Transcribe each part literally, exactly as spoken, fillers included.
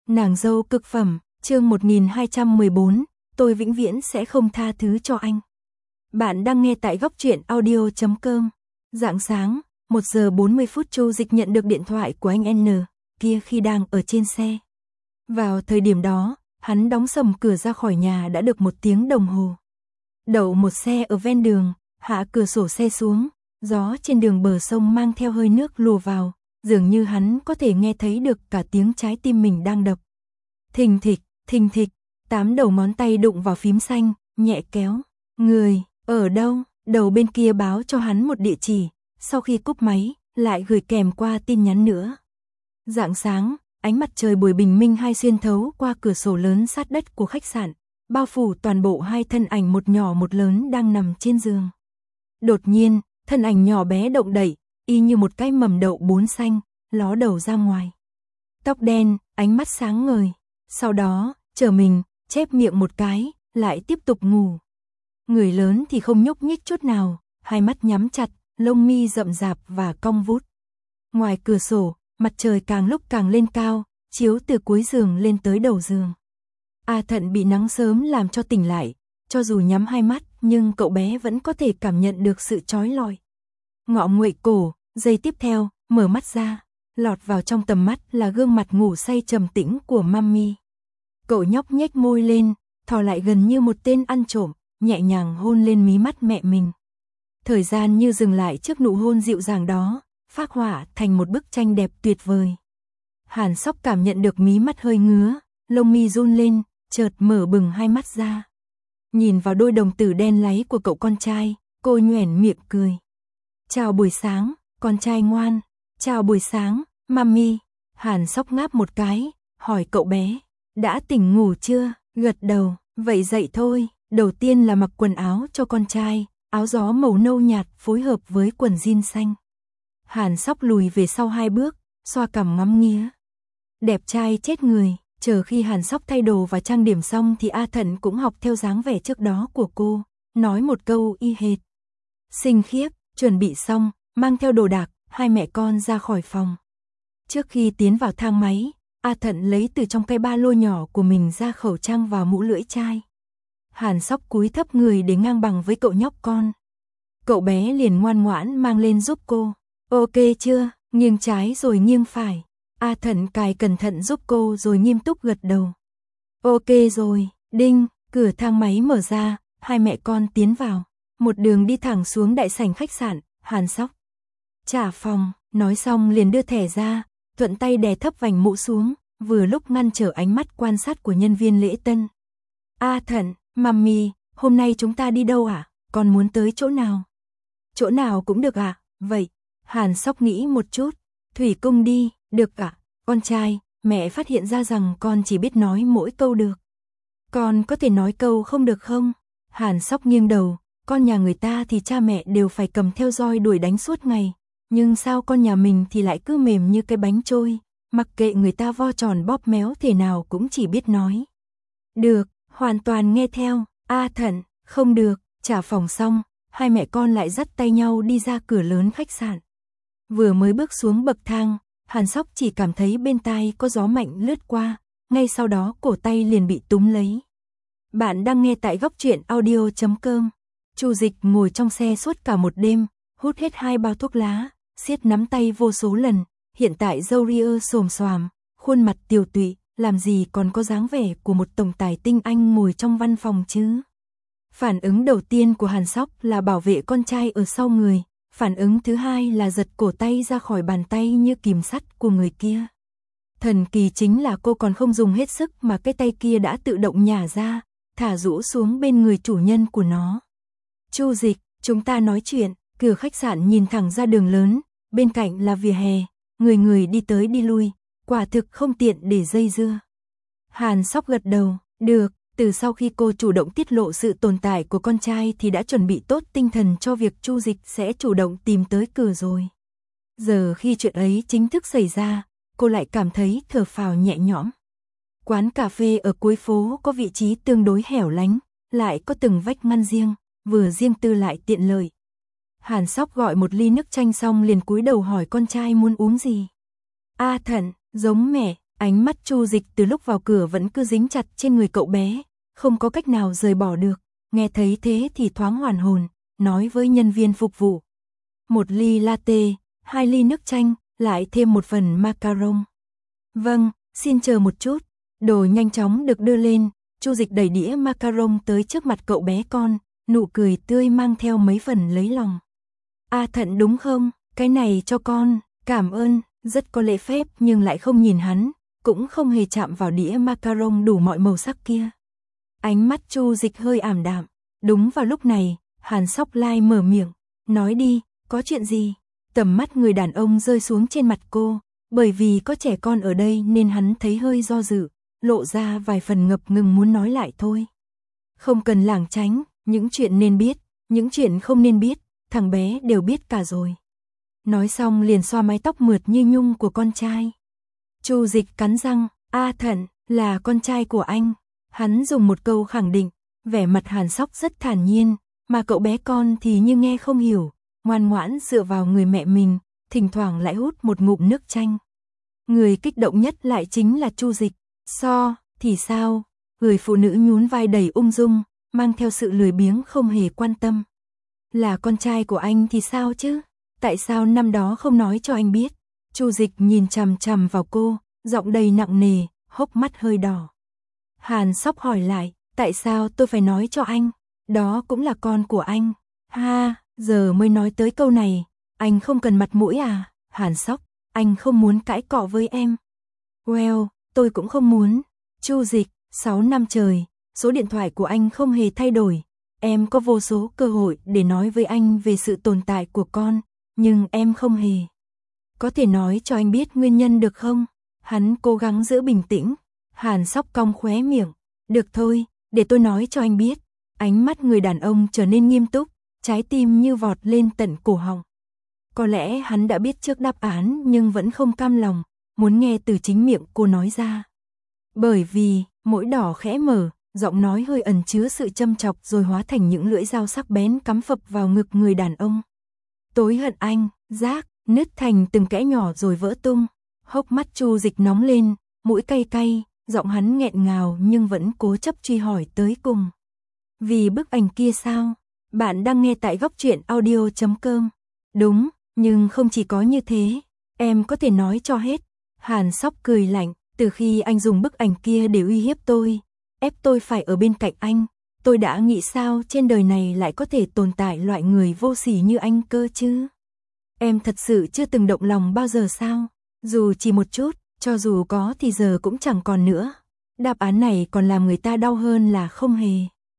Nàng dâu cực phẩm, chương một nghìn hai trăm mười bốn, tôi vĩnh viễn sẽ không tha thứ cho anh. Bạn đang nghe tại góc truyện audio chấm com. Rạng sáng, một giờ bốn mươi phút Chu Dịch nhận được điện thoại của anh N, kia khi đang ở trên xe. Vào thời điểm đó, hắn đóng sầm cửa ra khỏi nhà đã được một tiếng đồng hồ. Đậu một xe ở ven đường, hạ cửa sổ xe xuống, gió trên đường bờ sông mang theo hơi nước lùa vào, dường như hắn có thể nghe thấy được cả tiếng trái tim mình đang đập. Thình thịch, thình thịch, tám đầu ngón tay đụng vào phím xanh, nhẹ kéo. Người, ở đâu? Đầu bên kia báo cho hắn một địa chỉ, sau khi cúp máy, lại gửi kèm qua tin nhắn nữa. Rạng sáng, ánh mặt trời buổi bình minh hai xuyên thấu qua cửa sổ lớn sát đất của khách sạn, bao phủ toàn bộ hai thân ảnh một nhỏ một lớn đang nằm trên giường. Đột nhiên, thân ảnh nhỏ bé động đậy, y như một cái mầm đậu bốn xanh, ló đầu ra ngoài. Tóc đen, ánh mắt sáng ngời. Sau đó, trở mình, chép miệng một cái, lại tiếp tục ngủ. Người lớn thì không nhúc nhích chút nào, hai mắt nhắm chặt, lông mi rậm rạp và cong vút. Ngoài cửa sổ, mặt trời càng lúc càng lên cao, chiếu từ cuối giường lên tới đầu giường. A Thận bị nắng sớm làm cho tỉnh lại, cho dù nhắm hai mắt, nhưng cậu bé vẫn có thể cảm nhận được sự chói lọi. Ngọ nguậy cổ, giây tiếp theo, mở mắt ra, lọt vào trong tầm mắt là gương mặt ngủ say trầm tĩnh của Mami. Cậu nhóc nhếch môi lên, thò lại gần như một tên ăn trộm, nhẹ nhàng hôn lên mí mắt mẹ mình. Thời gian như dừng lại trước nụ hôn dịu dàng đó, phác họa thành một bức tranh đẹp tuyệt vời. Hàn Sóc cảm nhận được mí mắt hơi ngứa, lông mi run lên, chợt mở bừng hai mắt ra. Nhìn vào đôi đồng tử đen láy của cậu con trai, cô nhoẻn miệng cười. Chào buổi sáng, con trai ngoan. Chào buổi sáng, Mami. Hàn Sóc ngáp một cái, hỏi cậu bé. Đã tỉnh ngủ chưa? Gật đầu, vậy dậy thôi. Đầu tiên là mặc quần áo cho con trai, áo gió màu nâu nhạt phối hợp với quần jean xanh. Hàn Sóc lùi về sau hai bước, xoa cằm ngắm nghía. Đẹp trai chết người. Chờ khi Hàn Sóc thay đồ và trang điểm xong thì A Thận cũng học theo dáng vẻ trước đó của cô, nói một câu y hệt. Xinh khiếp, chuẩn bị xong, mang theo đồ đạc, hai mẹ con ra khỏi phòng. Trước khi tiến vào thang máy, A Thận lấy từ trong cái ba lô nhỏ của mình ra khẩu trang và mũ lưỡi chai. Hàn Sóc cúi thấp người để ngang bằng với cậu nhóc con. Cậu bé liền ngoan ngoãn mang lên giúp cô. Ok chưa? Nghiêng trái rồi nghiêng phải. A Thận cài cẩn thận giúp cô rồi nghiêm túc gật đầu. Ok rồi, đinh, cửa thang máy mở ra, hai mẹ con tiến vào. Một đường đi thẳng xuống đại sảnh khách sạn, Hàn Sóc. Trả phòng, nói xong liền đưa thẻ ra, thuận tay đè thấp vành mũ xuống, vừa lúc ngăn trở ánh mắt quan sát của nhân viên lễ tân. A Thận, Mami, hôm nay chúng ta đi đâu ạ? À? Con muốn tới chỗ nào? Chỗ nào cũng được ạ, à? Vậy, Hàn Sóc nghĩ một chút, Thủy Cung đi. Được ạ, con trai, mẹ phát hiện ra rằng con chỉ biết nói mỗi câu được. Con có thể nói câu không được không? Hàn Sóc nghiêng đầu, con nhà người ta thì cha mẹ đều phải cầm theo roi đuổi đánh suốt ngày. Nhưng sao con nhà mình thì lại cứ mềm như cái bánh trôi, mặc kệ người ta vo tròn bóp méo thế nào cũng chỉ biết nói. Được, hoàn toàn nghe theo. A Thận, không được. Trả phòng xong, hai mẹ con lại dắt tay nhau đi ra cửa lớn khách sạn. Vừa mới bước xuống bậc thang, Hàn Sóc chỉ cảm thấy bên tai có gió mạnh lướt qua, ngay sau đó cổ tay liền bị túm lấy. Bạn đang nghe tại góc truyện audio chấm com. Chu Dịch ngồi trong xe suốt cả một đêm, hút hết hai bao thuốc lá, siết nắm tay vô số lần, hiện tại râu ria xồm xoàm, khuôn mặt tiều tụy, làm gì còn có dáng vẻ của một tổng tài tinh anh ngồi trong văn phòng chứ. Phản ứng đầu tiên của Hàn Sóc là bảo vệ con trai ở sau người. Phản ứng thứ hai là giật cổ tay ra khỏi bàn tay như kìm sắt của người kia. Thần kỳ chính là cô còn không dùng hết sức mà cái tay kia đã tự động nhả ra, thả rũ xuống bên người chủ nhân của nó. Chu Dịch, chúng ta nói chuyện. Cửa khách sạn nhìn thẳng ra đường lớn, bên cạnh là vỉa hè, người người đi tới đi lui, quả thực không tiện để dây dưa. Hàn Sóc gật đầu, được. Từ sau khi cô chủ động tiết lộ sự tồn tại của con trai thì đã chuẩn bị tốt tinh thần cho việc Chu Dịch sẽ chủ động tìm tới cửa rồi. Giờ khi chuyện ấy chính thức xảy ra, cô lại cảm thấy thở phào nhẹ nhõm. Quán cà phê ở cuối phố có vị trí tương đối hẻo lánh, lại có từng vách ngăn riêng, vừa riêng tư lại tiện lợi. Hàn Sóc gọi một ly nước chanh xong liền cúi đầu hỏi con trai muốn uống gì. A Thận, giống mẹ, Ánh mắt Chu Dịch từ lúc vào cửa vẫn cứ dính chặt trên người cậu bé, không có cách nào rời bỏ được, nghe thấy thế thì thoáng hoàn hồn, nói với nhân viên phục vụ. Một ly latte, hai ly nước chanh, lại thêm một phần macaron. Vâng, xin chờ một chút. Đồ nhanh chóng được đưa lên, Chu Dịch đẩy đĩa macaron tới trước mặt cậu bé con, nụ cười tươi mang theo mấy phần lấy lòng. A Thận đúng không? Cái này cho con, cảm ơn, rất có lễ phép nhưng lại không nhìn hắn, cũng không hề chạm vào đĩa macaron đủ mọi màu sắc kia. Ánh mắt Chu Dịch hơi ảm đạm. Đúng vào lúc này, Hàn Sóc Lai mở miệng, nói đi, có chuyện gì? Tầm mắt người đàn ông rơi xuống trên mặt cô, bởi vì có trẻ con ở đây nên hắn thấy hơi do dự, lộ ra vài phần ngập ngừng muốn nói lại thôi. Không cần lảng tránh, những chuyện nên biết, những chuyện không nên biết, thằng bé đều biết cả rồi. Nói xong liền xoa mái tóc mượt như nhung của con trai. Chu Dịch cắn răng, A Thận, là con trai của anh. Hắn dùng một câu khẳng định, vẻ mặt Hàn Sóc rất thản nhiên, mà cậu bé con thì như nghe không hiểu, ngoan ngoãn dựa vào người mẹ mình, thỉnh thoảng lại hút một ngụm nước chanh. Người kích động nhất lại chính là Chu Dịch. So, thì sao? Người phụ nữ nhún vai đầy ung dung, mang theo sự lười biếng không hề quan tâm. Là con trai của anh thì sao chứ? Tại sao năm đó không nói cho anh biết? Chu Dịch nhìn chằm chằm vào cô, giọng đầy nặng nề, hốc mắt hơi đỏ. Hàn Sóc hỏi lại, tại sao tôi phải nói cho anh? Đó cũng là con của anh. Ha, giờ mới nói tới câu này, anh không cần mặt mũi à? Hàn Sóc, anh không muốn cãi cọ với em. Well, tôi cũng không muốn. Chu Dịch, sáu năm trời, số điện thoại của anh không hề thay đổi. Em có vô số cơ hội để nói với anh về sự tồn tại của con, nhưng em không hề. Có thể nói cho anh biết nguyên nhân được không? Hắn cố gắng giữ bình tĩnh. Hàn Sóc cong khóe miệng. Được thôi, để tôi nói cho anh biết. Ánh mắt người đàn ông trở nên nghiêm túc, trái tim như vọt lên tận cổ họng. Có lẽ hắn đã biết trước đáp án nhưng vẫn không cam lòng, muốn nghe từ chính miệng cô nói ra. Bởi vì, mũi đỏ khẽ mở, giọng nói hơi ẩn chứa sự châm chọc rồi hóa thành những lưỡi dao sắc bén cắm phập vào ngực người đàn ông. Tối hận anh, rác, nứt thành từng kẽ nhỏ rồi vỡ tung. Hốc mắt Chu Dịch nóng lên, mũi cay cay, giọng hắn nghẹn ngào nhưng vẫn cố chấp truy hỏi tới cùng. Vì bức ảnh kia sao? Bạn đang nghe tại góc truyện audio chấm com. Đúng, nhưng không chỉ có như thế, em có thể nói cho hết. Hàn Sóc cười lạnh, từ khi anh dùng bức ảnh kia để uy hiếp tôi, ép tôi phải ở bên cạnh anh, tôi đã nghĩ sao trên đời này lại có thể tồn tại loại người vô sỉ như anh cơ chứ? Em thật sự chưa từng động lòng bao giờ sao? Dù chỉ một chút, cho dù có thì giờ cũng chẳng còn nữa. Đáp án này còn làm người ta đau hơn là không hề.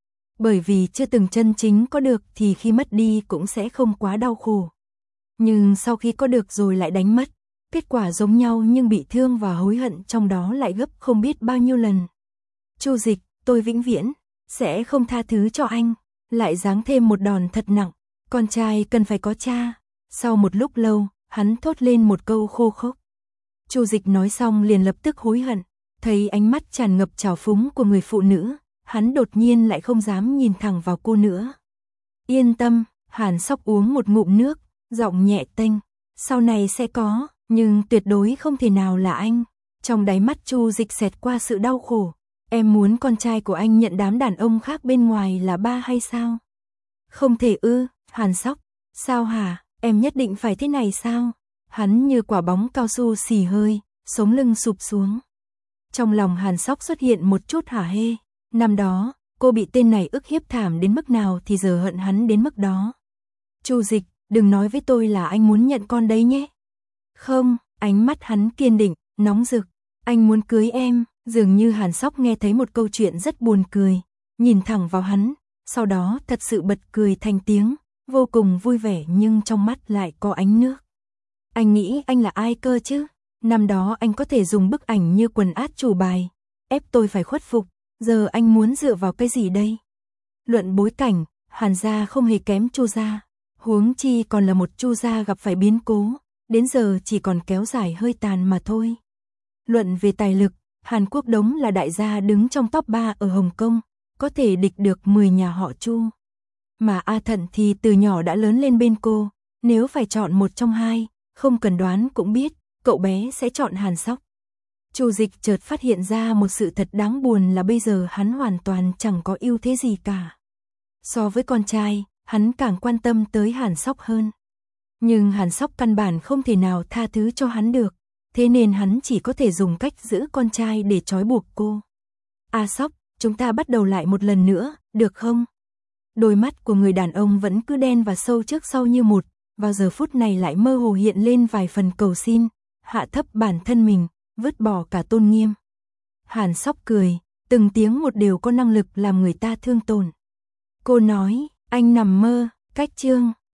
Bởi vì chưa từng chân chính có được thì khi mất đi cũng sẽ không quá đau khổ. Nhưng sau khi có được rồi lại đánh mất, kết quả giống nhau nhưng bị thương và hối hận trong đó lại gấp không biết bao nhiêu lần. Chu Dịch, tôi vĩnh viễn sẽ không tha thứ cho anh. Lại giáng thêm một đòn thật nặng. Con trai cần phải có cha. Sau một lúc lâu, hắn thốt lên một câu khô khốc. Chu Dịch nói xong liền lập tức hối hận, thấy ánh mắt tràn ngập trào phúng của người phụ nữ, hắn đột nhiên lại không dám nhìn thẳng vào cô nữa. Yên tâm, Hàn Sóc uống một ngụm nước, giọng nhẹ tênh, sau này sẽ có, nhưng tuyệt đối không thể nào là anh. Trong đáy mắt Chu Dịch xẹt qua sự đau khổ. Em muốn con trai của anh nhận đám đàn ông khác bên ngoài là ba hay sao? Không thể ư, Hàn Sóc, sao hả, em nhất định phải thế này sao? Hắn như quả bóng cao su xì hơi, sống lưng sụp xuống. Trong lòng Hàn Sóc xuất hiện một chút hả hê. Năm đó, cô bị tên này ức hiếp thảm đến mức nào thì giờ hận hắn đến mức đó. Chu Dịch, đừng nói với tôi là anh muốn nhận con đấy nhé. Không, ánh mắt hắn kiên định, nóng rực. Anh muốn cưới em. Dường như Hàn Sóc nghe thấy một câu chuyện rất buồn cười, nhìn thẳng vào hắn, sau đó thật sự bật cười thành tiếng, vô cùng vui vẻ nhưng trong mắt lại có ánh nước. Anh nghĩ anh là ai cơ chứ? Năm đó anh có thể dùng bức ảnh như quần át chủ bài, ép tôi phải khuất phục, giờ anh muốn dựa vào cái gì đây? Luận bối cảnh, Hàn gia không hề kém Chu gia, huống chi còn là một Chu gia gặp phải biến cố, đến giờ chỉ còn kéo dài hơi tàn mà thôi. Luận về tài lực, Hàn Quốc Đống là đại gia đứng trong top ba ở Hồng Kông, có thể địch được mười nhà họ Chu. Mà A Thận thì từ nhỏ đã lớn lên bên cô, nếu phải chọn một trong hai, không cần đoán cũng biết, cậu bé sẽ chọn Hàn Sóc. Chu Dịch chợt phát hiện ra một sự thật đáng buồn là bây giờ hắn hoàn toàn chẳng có ưu thế gì cả. So với con trai, hắn càng quan tâm tới Hàn Sóc hơn. Nhưng Hàn Sóc căn bản không thể nào tha thứ cho hắn được, thế nên hắn chỉ có thể dùng cách giữ con trai để trói buộc cô. A Sóc, chúng ta bắt đầu lại một lần nữa, được không? Đôi mắt của người đàn ông vẫn cứ đen và sâu trước sau như một, vào giờ phút này lại mơ hồ hiện lên vài phần cầu xin, hạ thấp bản thân mình, vứt bỏ cả tôn nghiêm. Hàn Sóc cười, từng tiếng một đều có năng lực làm người ta thương tổn. Cô nói, anh nằm mơ, cách chương